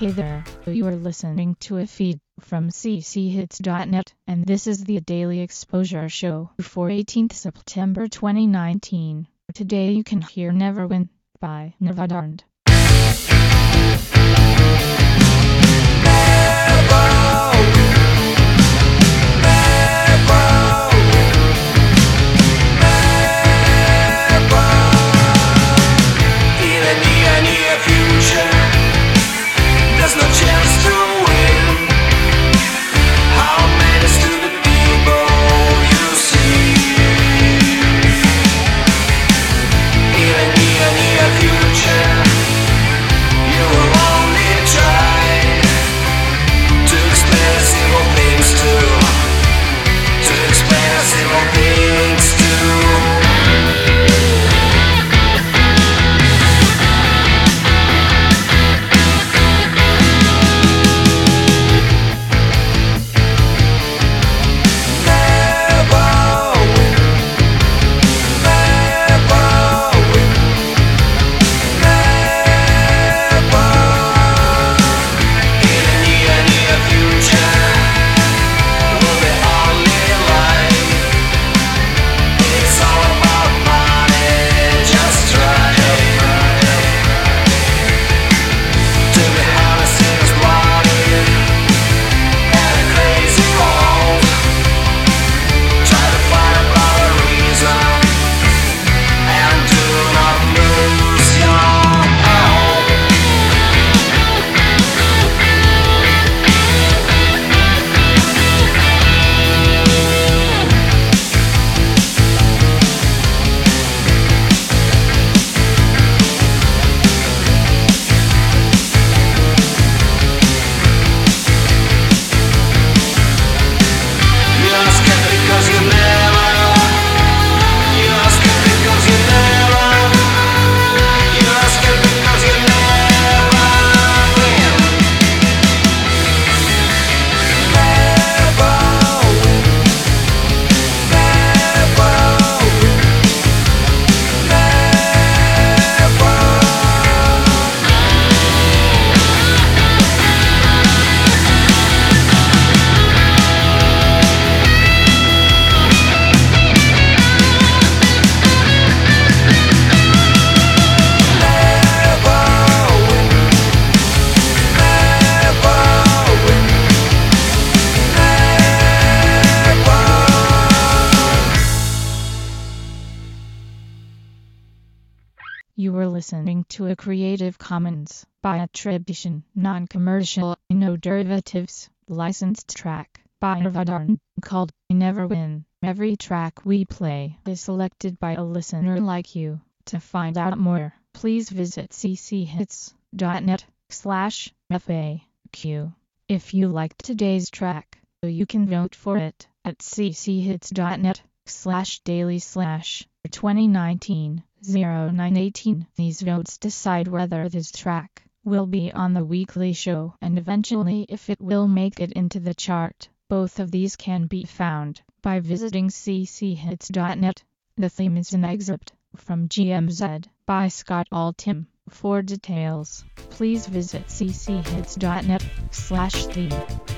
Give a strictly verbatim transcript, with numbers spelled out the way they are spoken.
Hey there, you are listening to a feed from c c hits dot net, and this is the Daily Exposure Show for eighteenth September twenty nineteen. Today you can hear Never Win by Nevadarnd. You were listening to a Creative Commons by attribution, non-commercial, no derivatives, licensed track by Nevadarnd called Never Win. Every track we play is selected by a listener like you. To find out more, please visit c c hits dot net slash F A Q. If you liked today's track, you can vote for it at c c hits dot net slash daily slash twenty nineteen. oh nine eighteen. These votes decide whether this track will be on the weekly show and eventually if it will make it into the chart. Both of these can be found by visiting c c hits dot net. The theme is an excerpt from G M Z by Scott Altham. For details, please visit c c hits dot net slash theme.